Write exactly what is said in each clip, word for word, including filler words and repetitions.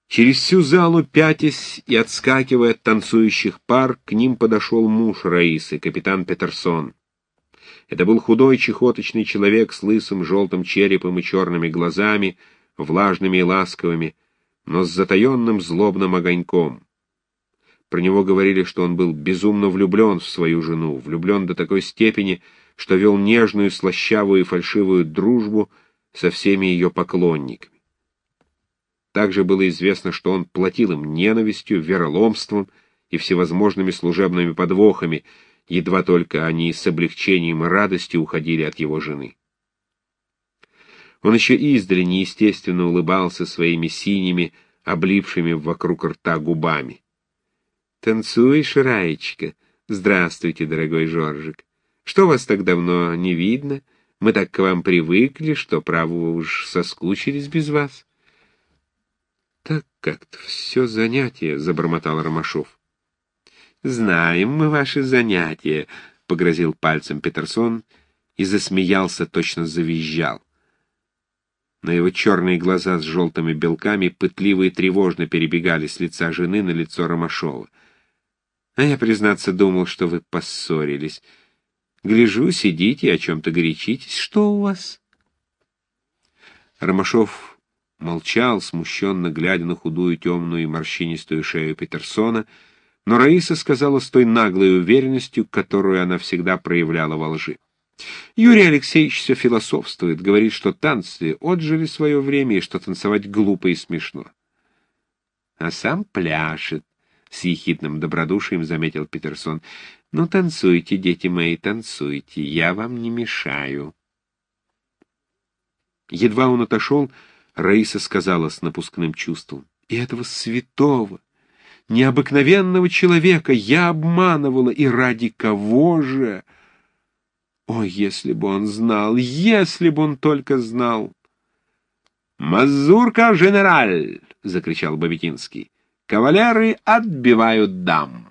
Через всю залу, пятясь и отскакивая от танцующих пар, к ним подошел муж Раисы, капитан Петерсон. Это был худой, чехоточный человек с лысым желтым черепом и черными глазами, влажными и ласковыми, но с затаенным злобным огоньком. Про него говорили, что он был безумно влюблен в свою жену, влюблен до такой степени, что вел нежную, слащавую и фальшивую дружбу со всеми ее поклонниками. Также было известно, что он платил им ненавистью, вероломством и всевозможными служебными подвохами, едва только они с облегчением и радостью уходили от его жены. Он еще издали неестественно улыбался своими синими, облипшими вокруг рта губами. «Танцуешь, Раечка? Здравствуйте, дорогой Жоржик. Что вас так давно не видно? Мы так к вам привыкли, что, право, уж соскучились без вас». «Так как-то все занятие», — забормотал Ромашов. «Знаем мы ваши занятия», — погрозил пальцем Петерсон и засмеялся, точно завизжал. Но его черные глаза с желтыми белками пытливо и тревожно перебегали с лица жены на лицо Ромашова. «А я, признаться, думал, что вы поссорились. Гляжу, сидите, о чем-то горячитесь. Что у вас?» Ромашов молчал, смущенно глядя на худую, темную и морщинистую шею Петерсона, но Раиса сказала с той наглой уверенностью, которую она всегда проявляла во лжи. «Юрий Алексеевич все философствует, говорит, что танцы отжили свое время и что танцевать глупо и смешно. А сам пляшет», — с ехидным добродушием заметил Петерсон. «Ну, танцуйте, дети мои, танцуйте, я вам не мешаю». Едва он отошел, Раиса сказала с напускным чувством: «И этого святого, необыкновенного человека я обманывала, и ради кого же? О, если бы он знал, если бы он только знал!» «Мазурка, женераль!» — закричал Бабетинский. «Кавалеры отбивают дам!»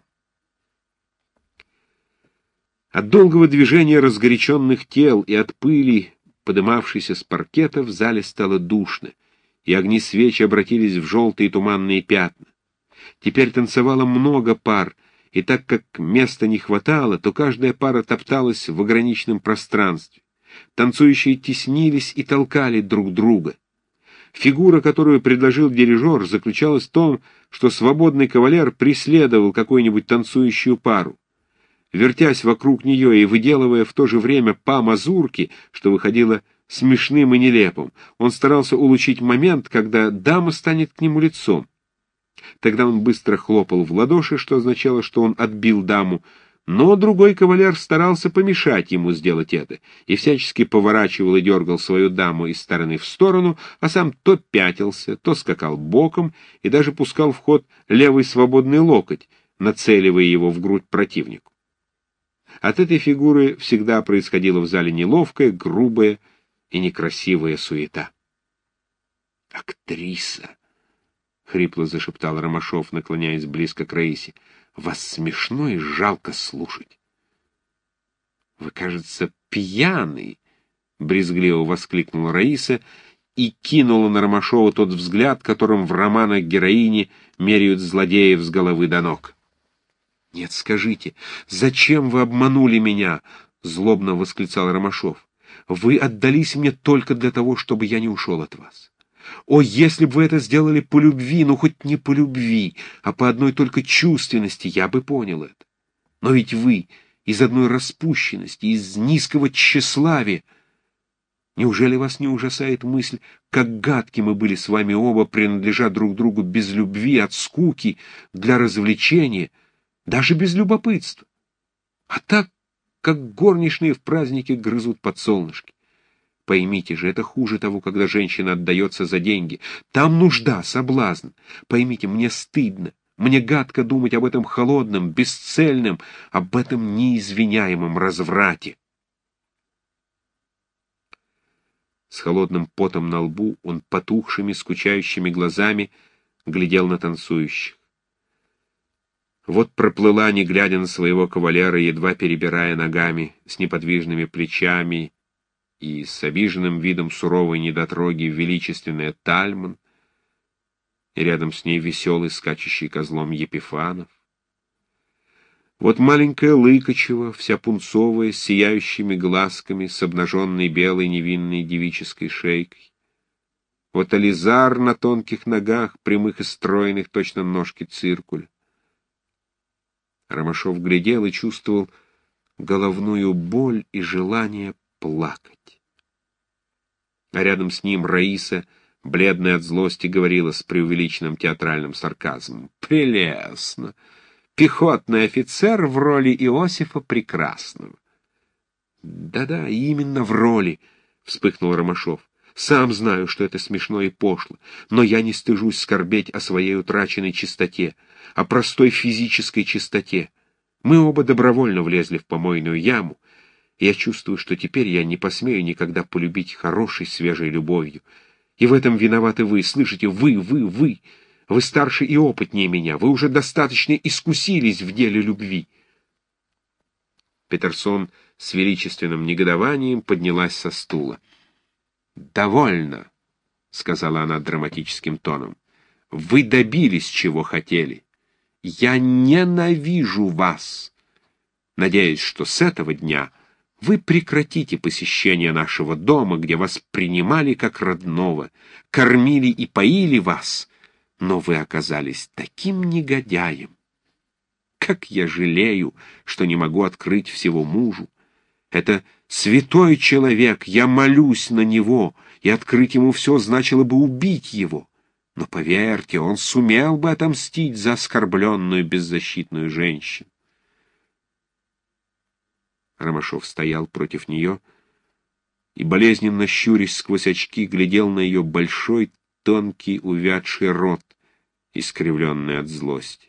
От долгого движения разгоряченных тел и от пыли, подымавшейся с паркета, в зале стало душно, и огни свечи обратились в желтые туманные пятна. Теперь танцевало много пар, и так как места не хватало, то каждая пара топталась в ограниченном пространстве. Танцующие теснились и толкали друг друга. Фигура, которую предложил дирижер, заключалась в том, что свободный кавалер преследовал какую-нибудь танцующую пару. Вертясь вокруг нее и выделывая в то же время па мазурки, что выходило смешным и нелепым, он старался улучшить момент, когда дама станет к нему лицом. Тогда он быстро хлопал в ладоши, что означало, что он отбил даму, но другой кавалер старался помешать ему сделать это, и всячески поворачивал и дергал свою даму из стороны в сторону, а сам то пятился, то скакал боком и даже пускал в ход левый свободный локоть, нацеливая его в грудь противнику. От этой фигуры всегда происходила в зале неловкая, грубая и некрасивая суета. «Актриса!» — хрипло зашептал Ромашов, наклоняясь близко к Раисе. «Вас смешно и жалко слушать». «Вы, кажется, пьяный!» — брезгливо воскликнула Раиса и кинула на Ромашова тот взгляд, которым в романах героини меряют злодеев с головы до ног. «Нет, скажите, зачем вы обманули меня?» — злобно восклицал Ромашов. «Вы отдались мне только для того, чтобы я не ушел от вас. О, если бы вы это сделали по любви, ну хоть не по любви, а по одной только чувственности, я бы понял это. Но ведь вы из одной распущенности, из низкого тщеславия. Неужели вас не ужасает мысль, как гадки мы были с вами оба, принадлежа друг другу без любви, от скуки, для развлечения, даже без любопытства? А так, как горничные в празднике грызут подсолнышки. Поймите же, это хуже того, когда женщина отдается за деньги. Там нужда, соблазн. Поймите, мне стыдно, мне гадко думать об этом холодном, бесцельном, об этом неизвиняемом разврате». С холодным потом на лбу он потухшими, скучающими глазами глядел на танцующих. Вот проплыла, не глядя на своего кавалера, едва перебирая ногами, с неподвижными плечами и с обиженным видом суровой недотроги величественная Тальман, и рядом с ней веселый, скачущий козлом Епифанов. Вот маленькая Лыкачева, вся пунцовая, с сияющими глазками, с обнаженной белой невинной девической шейкой. Вот Ализар на тонких ногах, прямых и стройных, точно ножки циркуля. Ромашов глядел и чувствовал головную боль и желание плакать. А рядом с ним Раиса, бледная от злости, говорила с преувеличенным театральным сарказмом: «Прелестно! Пехотный офицер в роли Иосифа Прекрасного». «Да-да, именно в роли», — вспыхнул Ромашов. «Сам знаю, что это смешно и пошло, но я не стыжусь скорбеть о своей утраченной чистоте, о простой физической чистоте. Мы оба добровольно влезли в помойную яму, и я чувствую, что теперь я не посмею никогда полюбить хорошей, свежей любовью. И в этом виноваты вы, слышите, вы, вы, вы. Вы старше и опытнее меня, вы уже достаточно искусились в деле любви». Петерсон с величественным негодованием поднялась со стула. «Довольно», — сказала она драматическим тоном. «Вы добились, чего хотели. Я ненавижу вас. Надеюсь, что с этого дня вы прекратите посещение нашего дома, где вас принимали как родного, кормили и поили вас, но вы оказались таким негодяем. Как я жалею, что не могу открыть всего мужу. Это святой человек, я молюсь на него, и открыть ему все значило бы убить его. Но, поверьте, он сумел бы отомстить за оскорбленную беззащитную женщину». Ромашов стоял против нее и, болезненно щурясь сквозь очки, глядел на ее большой, тонкий, увядший рот, искривленный от злости.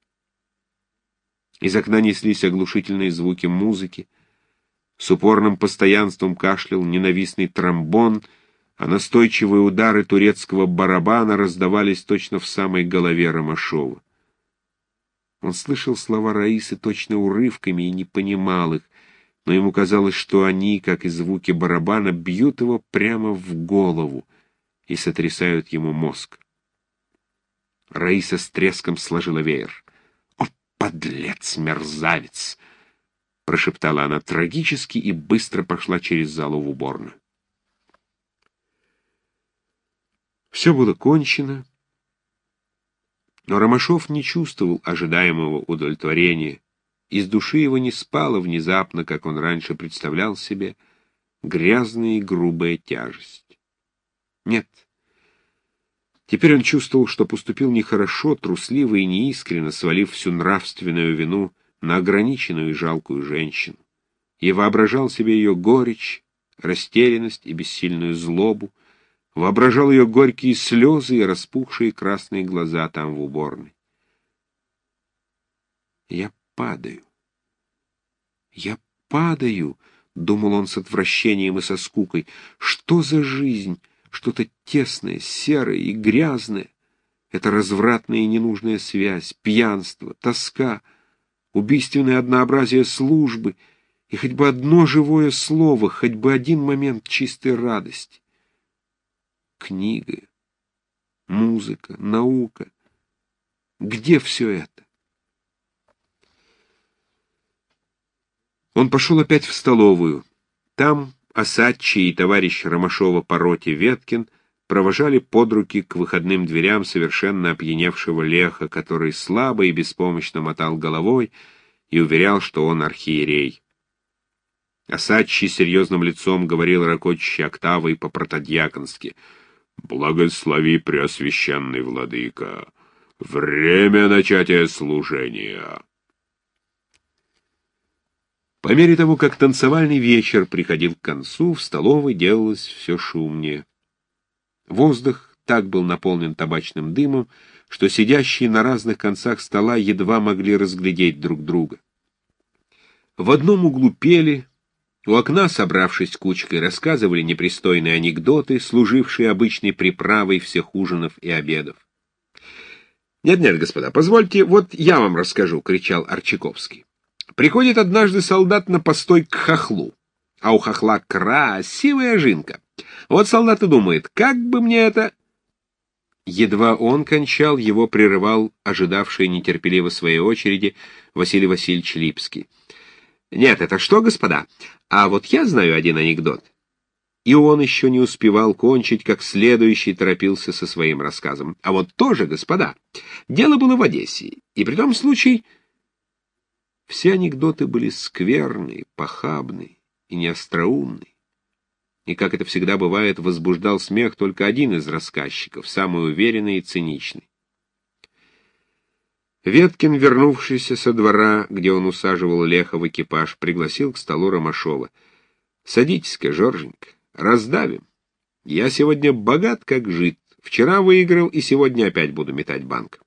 Из окна неслись оглушительные звуки музыки, с упорным постоянством кашлял ненавистный тромбон, а настойчивые удары турецкого барабана раздавались точно в самой голове Ромашова. Он слышал слова Раисы точно урывками и не понимал их, но ему казалось, что они, как и звуки барабана, бьют его прямо в голову и сотрясают ему мозг. Раиса с треском сложила веер. «О, подлец, мерзавец!» — прошептала она трагически и быстро пошла через залу в уборную. Все было кончено, но Ромашов не чувствовал ожидаемого удовлетворения. Из души его не спала внезапно, как он раньше представлял себе, грязная и грубая тяжесть. Нет. Теперь он чувствовал, что поступил нехорошо, трусливо и неискренно, свалив всю нравственную вину на ограниченную и жалкую женщину. И воображал себе ее горечь, растерянность и бессильную злобу, воображал ее горькие слезы и распухшие красные глаза там в уборной. «Я падаю. Я падаю», — думал он с отвращением и со скукой. «Что за жизнь? Что-то тесное, серое и грязное. Это развратная и ненужная связь, пьянство, тоска, убийственное однообразие службы и хоть бы одно живое слово, хоть бы один момент чистой радости. Книга, музыка, наука. Где все это?» Он пошел опять в столовую. Там Осадчий и товарищ Ромашова по роте Веткин провожали под руки к выходным дверям совершенно опьяневшего Леха, который слабо и беспомощно мотал головой и уверял, что он архиерей. Осадчий серьезным лицом говорил ракочущей октавой по-протодьяконски: «Благослови, преосвященный владыка! Время начатия служения!» По мере того, как танцевальный вечер приходил к концу, в столовой делалось все шумнее. Воздух так был наполнен табачным дымом, что сидящие на разных концах стола едва могли разглядеть друг друга. В одном углу пели, у окна, собравшись кучкой, рассказывали непристойные анекдоты, служившие обычной приправой всех ужинов и обедов. «Нет-нет, господа, позвольте, вот я вам расскажу», — кричал Арчаковский. «Приходит однажды солдат на постой к хохлу, а у хохла красивая жинка. Вот солдат и думает, как бы мне это...» Едва он кончал, его прерывал ожидавший нетерпеливо своей очереди Василий Васильевич Липский. «Нет, это что, господа? А вот я знаю один анекдот». И он еще не успевал кончить, как следующий торопился со своим рассказом. «А вот тоже, господа, дело было в Одессе, и при том случае...» Все анекдоты были скверные, похабные и неостроумные. И, как это всегда бывает, возбуждал смех только один из рассказчиков, самый уверенный и циничный. Веткин, вернувшийся со двора, где он усаживал Леха в экипаж, пригласил к столу Ромашова. «Садитесь-ка, Жорженька, раздавим. Я сегодня богат, как жид. Вчера выиграл, и сегодня опять буду метать банк».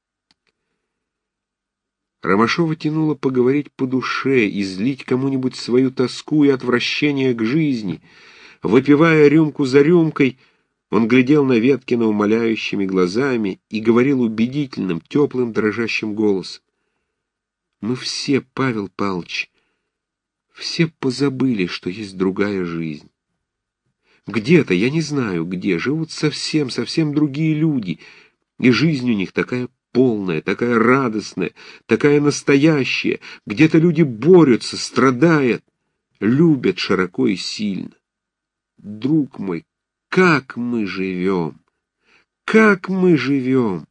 Ромашова тянуло поговорить по душе, излить кому-нибудь свою тоску и отвращение к жизни. Выпивая рюмку за рюмкой, он глядел на Веткина умоляющими глазами и говорил убедительным, теплым, дрожащим голосом. «Мы все, Павел Павлович, все позабыли, что есть другая жизнь. Где-то, я не знаю где, живут совсем, совсем другие люди, и жизнь у них такая полная, такая радостная, такая настоящая. Где-то люди борются, страдают, любят широко и сильно. Друг мой, как мы живем! Как мы живем!»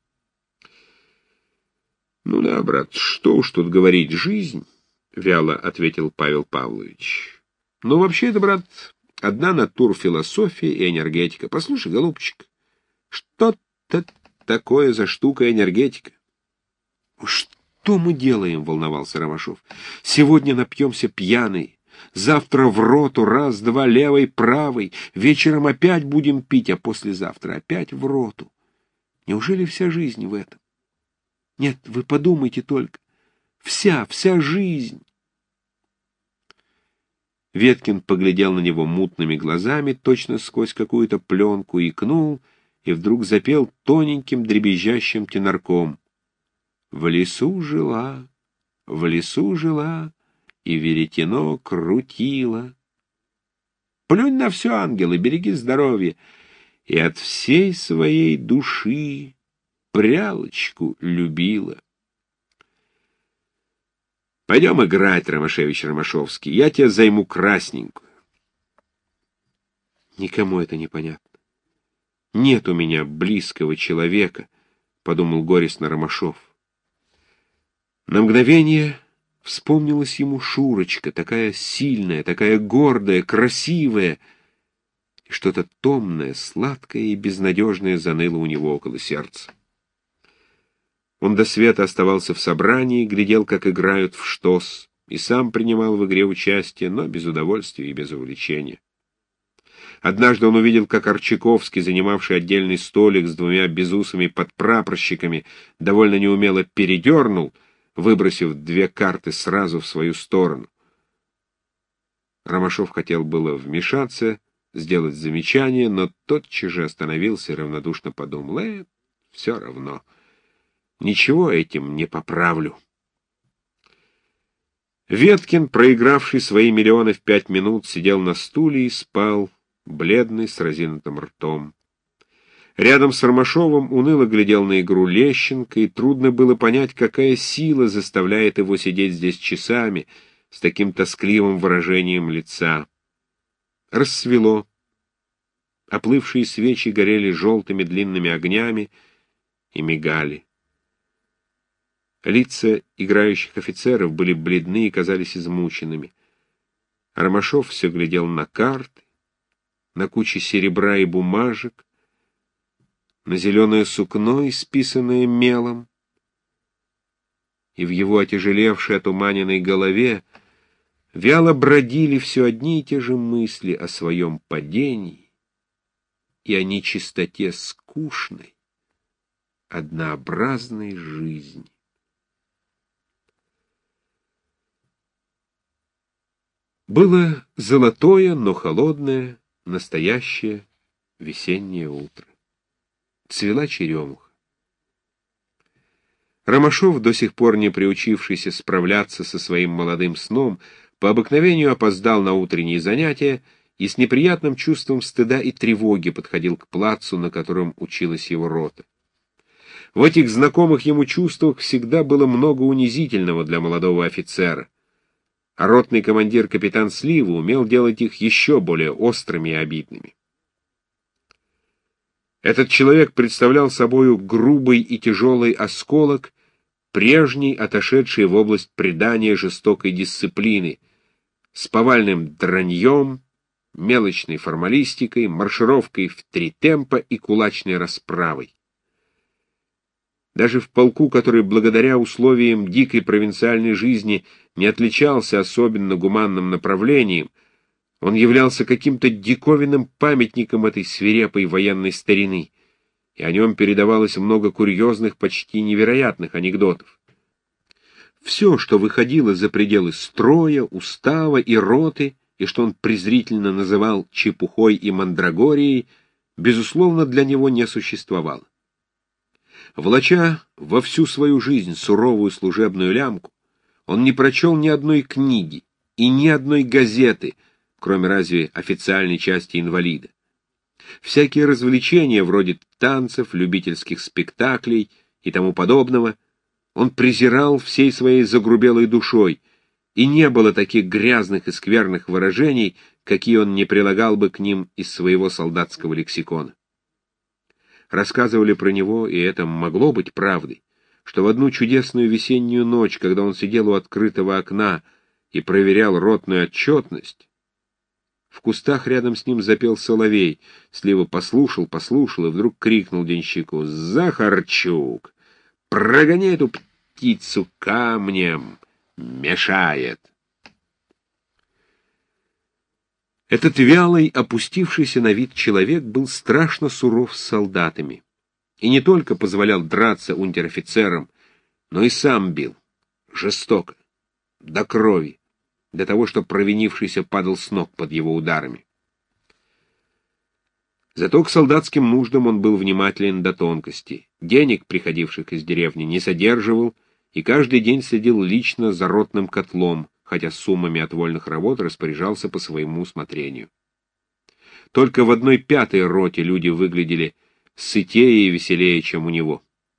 «Ну да, брат, что уж тут говорить, жизнь», — вяло ответил Павел Павлович. «Ну, вообще-то, брат, одна натурфилософия и энергетика. Послушай, голубчик, что-то такое за штука энергетика». «Что мы делаем?» — волновался Ромашов. «Сегодня напьемся пьяный, завтра в роту, раз-два, левой, правой, вечером опять будем пить, а послезавтра опять в роту. Неужели вся жизнь в этом? Нет, вы подумайте только. Вся, вся жизнь!» Веткин поглядел на него мутными глазами, точно сквозь какую-то пленку, икнул и вдруг запел тоненьким дребезжащим тенорком. «В лесу жила, в лесу жила, и веретено крутила. Плюнь на все, ангел, и береги здоровье, и от всей своей души прялочку любила». «Пойдем играть, Ромашевич Ромашовский, я тебе займу красненькую». «Никому это не понятно. Нет у меня близкого человека», — подумал горестно Ромашов. На мгновение вспомнилась ему Шурочка, такая сильная, такая гордая, красивая, и что-то томное, сладкое и безнадежное заныло у него около сердца. Он до света оставался в собрании, глядел, как играют в штос, и сам принимал в игре участие, но без удовольствия и без увлечения. Однажды он увидел, как Арчаковский, занимавший отдельный столик с двумя безусыми подпрапорщиками, довольно неумело передернул, выбросив две карты сразу в свою сторону. Ромашов хотел было вмешаться, сделать замечание, но тотчас же остановился и равнодушно подумал: «Э, все равно. Ничего этим не поправлю». Веткин, проигравший свои миллионы в пять минут, сидел на стуле и спал, бледный, с разинутым ртом. Рядом с Ромашовым уныло глядел на игру Лещенко, и трудно было понять, какая сила заставляет его сидеть здесь часами с таким тоскливым выражением лица. Рассвело. Оплывшие свечи горели желтыми длинными огнями и мигали. Лица играющих офицеров были бледны и казались измученными. Ромашов все глядел на карты, на кучи серебра и бумажек, на зеленое сукно, исписанное мелом, и в его отяжелевшей отуманенной голове вяло бродили все одни и те же мысли о своем падении и о нечистоте скучной, однообразной жизни. Было золотое, но холодное, настоящее весеннее утро. Цвела черемуха. Ромашов, до сих пор не приучившийся справляться со своим молодым сном, по обыкновению опоздал на утренние занятия и с неприятным чувством стыда и тревоги подходил к плацу, на котором училась его рота. В этих знакомых ему чувствах всегда было много унизительного для молодого офицера, а ротный командир капитан Слива умел делать их еще более острыми и обидными. Этот человек представлял собою грубый и тяжелый осколок прежней, отошедшей в область предания жестокой дисциплины, с повальным драньем, мелочной формалистикой, маршировкой в три темпа и кулачной расправой. Даже в полку, который благодаря условиям дикой провинциальной жизни не отличался особенно гуманным направлением, он являлся каким-то диковинным памятником этой свирепой военной старины, и о нем передавалось много курьезных, почти невероятных анекдотов. Все, что выходило за пределы строя, устава и роты, и что он презрительно называл чепухой и мандрагорией, безусловно, для него не существовало. Влача во всю свою жизнь суровую служебную лямку, он не прочел ни одной книги и ни одной газеты, кроме разве официальной части «Инвалида». Всякие развлечения, вроде танцев, любительских спектаклей и тому подобного, он презирал всей своей загрубелой душой, и не было таких грязных и скверных выражений, какие он не прилагал бы к ним из своего солдатского лексикона. Рассказывали про него, и это могло быть правдой, что в одну чудесную весеннюю ночь, когда он сидел у открытого окна и проверял ротную отчетность, в кустах рядом с ним запел соловей. Слива послушал, послушал и вдруг крикнул денщику: «Захарчук, прогони эту птицу камнем, мешает!» Этот вялый, опустившийся на вид человек был страшно суров с солдатами, и не только позволял драться унтер-офицерам, но и сам бил, жестоко, до крови, до того, что провинившийся падал с ног под его ударами. Зато к солдатским нуждам он был внимателен до тонкости, денег, приходивших из деревни, не содерживал и каждый день следил лично за ротным котлом, хотя суммами от вольных работ распоряжался по своему усмотрению. Только в одной пятой роте люди выглядели сытее и веселее, чем у него.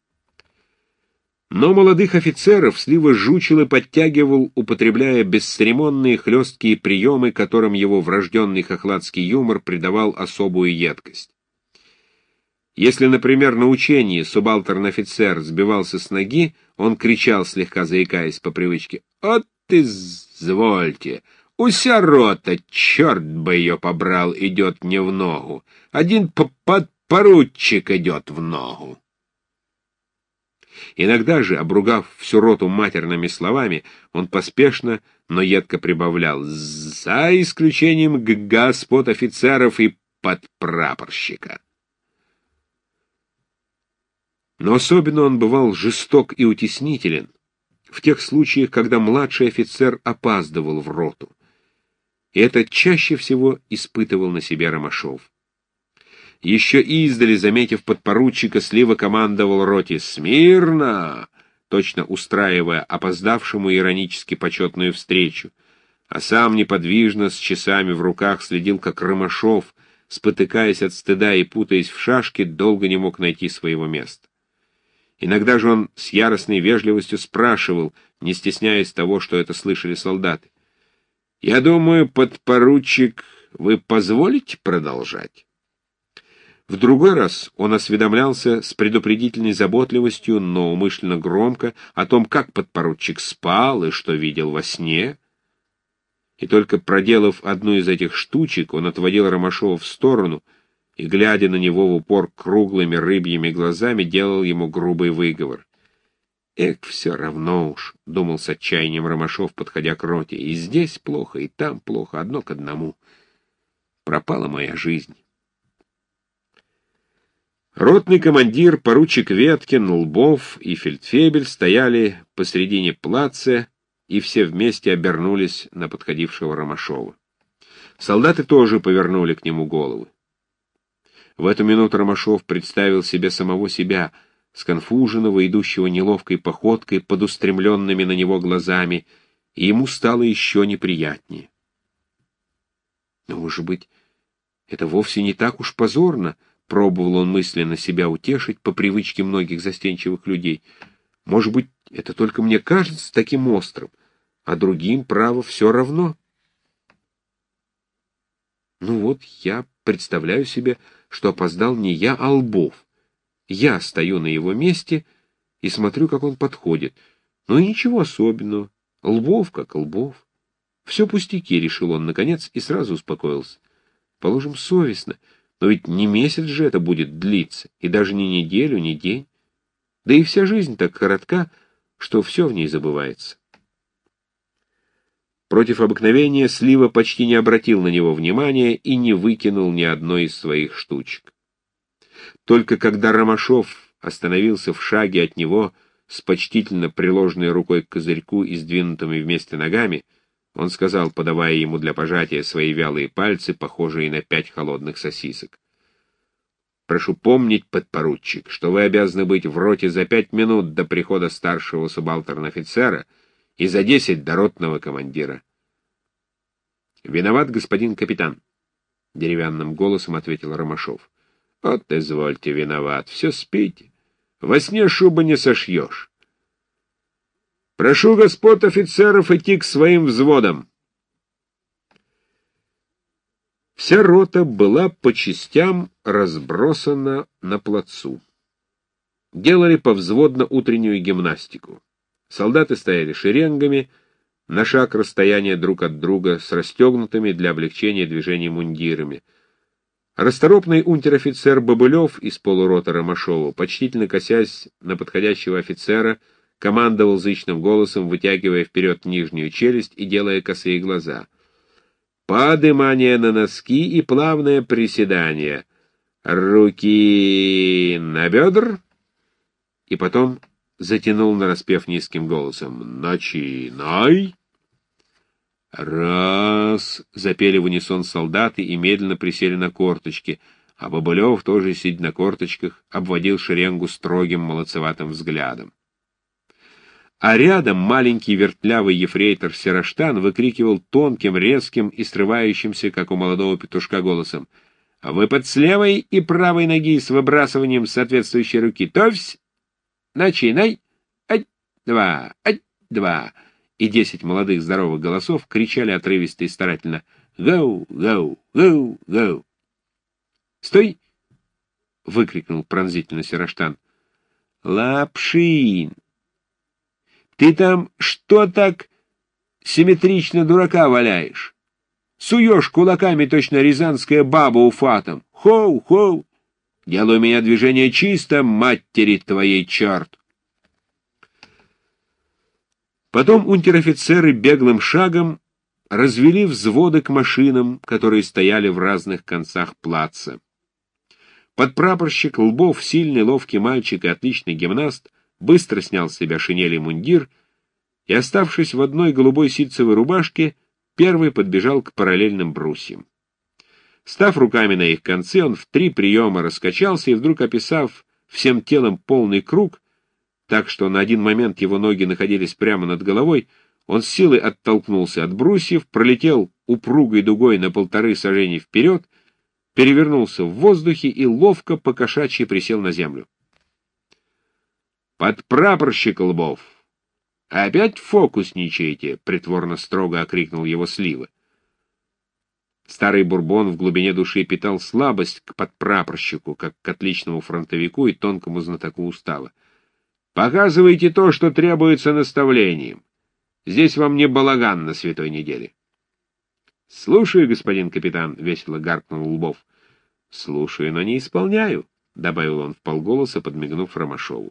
Но молодых офицеров Слива жучил и подтягивал, употребляя бесцеремонные хлесткие приемы, которым его врожденный хохладский юмор придавал особую едкость. Если, например, на учении субалтерный офицер сбивался с ноги, он кричал, слегка заикаясь по привычке: «От извольте! Уся рота, черт бы ее побрал, идет не в ногу. Один подпоручик идет в ногу». Иногда же, обругав всю роту матерными словами, он поспешно, но едко прибавлял: «За исключением господ офицеров и подпрапорщика». Но особенно он бывал жесток и утеснителен в тех случаях, когда младший офицер опаздывал в роту. И это чаще всего испытывал на себе Ромашов. Еще издали, заметив подпоручика, Слива командовал роте: «Смирно!», точно устраивая опоздавшему иронически почетную встречу, а сам неподвижно, с часами в руках, следил, как Ромашов, спотыкаясь от стыда и путаясь в шашке, долго не мог найти своего места. Иногда же он с яростной вежливостью спрашивал, не стесняясь того, что это слышали солдаты: «Я думаю, подпоручик, вы позволите продолжать?» В другой раз он осведомлялся с предупредительной заботливостью, но умышленно громко, о том, как подпоручик спал и что видел во сне. И только проделав одну из этих штучек, он отводил Ромашова в сторону и, глядя на него в упор круглыми рыбьими глазами, делал ему грубый выговор. «Эк, все равно уж», — думал с отчаянием Ромашов, подходя к роте, — «и здесь плохо, и там плохо, одно к одному. Пропала моя жизнь». Ротный командир, поручик Веткин, Лбов и фельдфебель стояли посредине плаца, и все вместе обернулись на подходившего Ромашова. Солдаты тоже повернули к нему головы. В эту минуту Ромашов представил себе самого себя, сконфуженного, идущего неловкой походкой под устремленными на него глазами, и ему стало еще неприятнее. Но, может быть, это вовсе не так уж позорно, пробовал он мысленно себя утешить по привычке многих застенчивых людей. Может быть, это только мне кажется таким острым, а другим, право, все равно. Ну вот, я представляю себе, что опоздал не я, а Лбов. Я стою на его месте и смотрю, как он подходит. Ну и ничего особенного. Лбов как Лбов. Все пустяки, решил он, наконец, и сразу успокоился. Положим, совестно, но ведь не месяц же это будет длиться, и даже не неделю, не день. Да и вся жизнь так коротка, что все в ней забывается. Против обыкновения Слива почти не обратил на него внимания и не выкинул ни одной из своих штучек. Только когда Ромашов остановился в шаге от него с почтительно приложенной рукой к козырьку и сдвинутыми вместе ногами, он сказал, подавая ему для пожатия свои вялые пальцы, похожие на пять холодных сосисок: «Прошу помнить, подпоручик, что вы обязаны быть в роте за пять минут до прихода старшего субалтерн-офицера и за десять до ротного командира». «Виноват, господин капитан», — деревянным голосом ответил Ромашов. «Вот, извольте, виноват, все спите. Во сне шубы не сошьешь. Прошу господ офицеров идти к своим взводам». Вся рота была по частям разбросана на плацу. Делали повзводно утреннюю гимнастику. Солдаты стояли шеренгами, на шаг расстояния друг от друга, с расстегнутыми для облегчения движений мундирами. Расторопный унтер-офицер Бобылев из полурота Ромашова, почтительно косясь на подходящего офицера, командовал зычным голосом, вытягивая вперед нижнюю челюсть и делая косые глаза. Подымание на носки и плавное приседание. Руки на бедр. И потом затянул нараспев низким голосом: «Начинай!» «Раз!» — запели в унисон солдаты и медленно присели на корточки, а Бобылев, тоже сидя на корточках, обводил шеренгу строгим молодцеватым взглядом. А рядом маленький вертлявый ефрейтор Сероштан выкрикивал тонким, резким и срывающимся, как у молодого петушка, голосом: «Выпад с левой и правой ноги с выбрасыванием соответствующей руки. Товсь! Начинай! Ать-два! Ать-два!» И десять молодых здоровых голосов кричали отрывисто и старательно: «Гоу! Гоу! Гоу! Гоу!» «Стой!» — выкрикнул пронзительно Сероштан. «Лапшин! Ты там что так симметрично дурака валяешь? Суешь кулаками точно рязанская баба уфатом. Хоу-хоу! Делай у меня движение чисто, матери твоей черт!» Потом унтер-офицеры беглым шагом развели взводы к машинам, которые стояли в разных концах плаца. Подпрапорщик Лбов, сильный, ловкий мальчик и отличный гимнаст, быстро снял с себя шинель и мундир и, оставшись в одной голубой ситцевой рубашке, первый подбежал к параллельным брусьям. Став руками на их конце, он в три приема раскачался и, вдруг описав всем телом полный круг, так что на один момент его ноги находились прямо над головой, он с силой оттолкнулся от брусьев, пролетел упругой дугой на полторы сажени вперед, перевернулся в воздухе и ловко по-кошачьи присел на землю. «Подпрапорщик Лбов! Опять фокусничаете!» — притворно строго окрикнул его Слива. Старый Бурбон в глубине души питал слабость к подпрапорщику, как к отличному фронтовику и тонкому знатоку устава. «Показывайте то, что требуется наставлением. Здесь вам не балаган на святой неделе». «Слушаю, господин капитан», — весело гаркнул Лбов. «Слушаю, но не исполняю», — добавил он вполголоса, подмигнув Ромашову.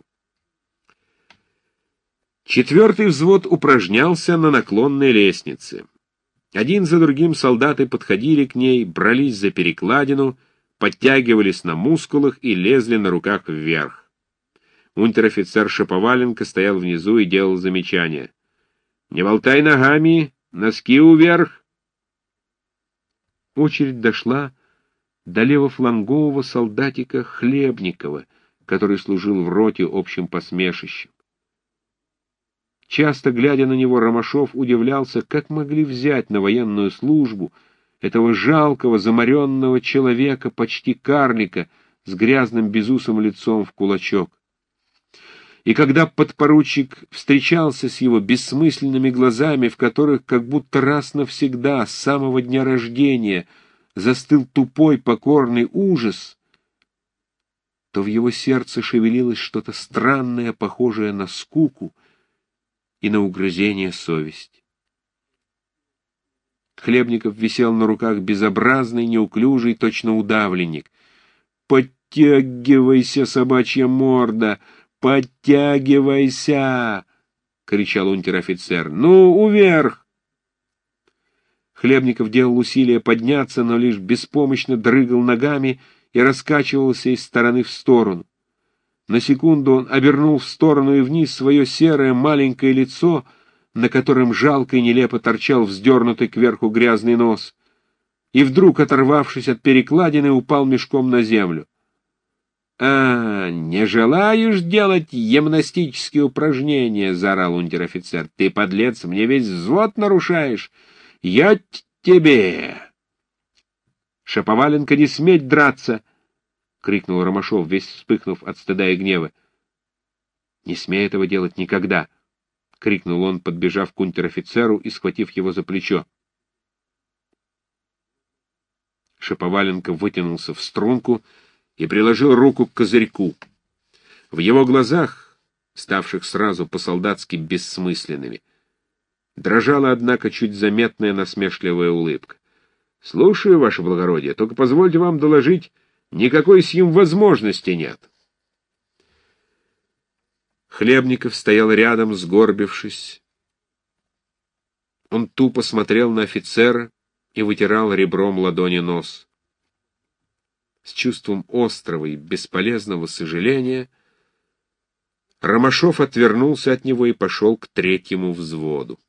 Четвертый взвод упражнялся на наклонной лестнице. Один за другим солдаты подходили к ней, брались за перекладину, подтягивались на мускулах и лезли на руках вверх. Унтер-офицер Шаповаленко стоял внизу и делал замечания. «Не болтай ногами, носки вверх!» Очередь дошла до левофлангового солдатика Хлебникова, который служил в роте общим посмешищем. Часто, глядя на него, Ромашов удивлялся, как могли взять на военную службу этого жалкого, заморенного человека, почти карлика, с грязным безусым лицом в кулачок. И когда подпоручик встречался с его бессмысленными глазами, в которых как будто раз навсегда, с самого дня рождения, застыл тупой покорный ужас, то в его сердце шевелилось что-то странное, похожее на скуку и на угрызение совести. Хлебников висел на руках безобразный, неуклюжий, точно удавленник. «Подтягивайся, собачья морда! Подтягивайся!» — кричал унтер-офицер. «Ну, вверх!» Хлебников делал усилия подняться, но лишь беспомощно дрыгал ногами и раскачивался из стороны в сторону. На секунду он обернул в сторону и вниз свое серое маленькое лицо, на котором жалко и нелепо торчал вздернутый кверху грязный нос, и вдруг, оторвавшись от перекладины, упал мешком на землю. «А, не желаешь делать гимнастические упражнения?» — заорал унтер-офицер. «Ты, подлец, мне весь взвод нарушаешь! Я тебе!» «Шаповаленко, не сметь драться!» — крикнул Ромашов, весь вспыхнув от стыда и гнева. «Не смей этого делать никогда!» — крикнул он, подбежав к унтер-офицеру и схватив его за плечо. Шаповаленко вытянулся в струнку и приложил руку к козырьку. В его глазах, ставших сразу по-солдатски бессмысленными, дрожала, однако, чуть заметная насмешливая улыбка. «Слушаю, ваше благородие, только позвольте вам доложить, никакой сим возможности нет». Хлебников стоял рядом, сгорбившись. Он тупо смотрел на офицера и вытирал ребром ладони нос. С чувством острого и бесполезного сожаления Ромашов отвернулся от него и пошел к третьему взводу.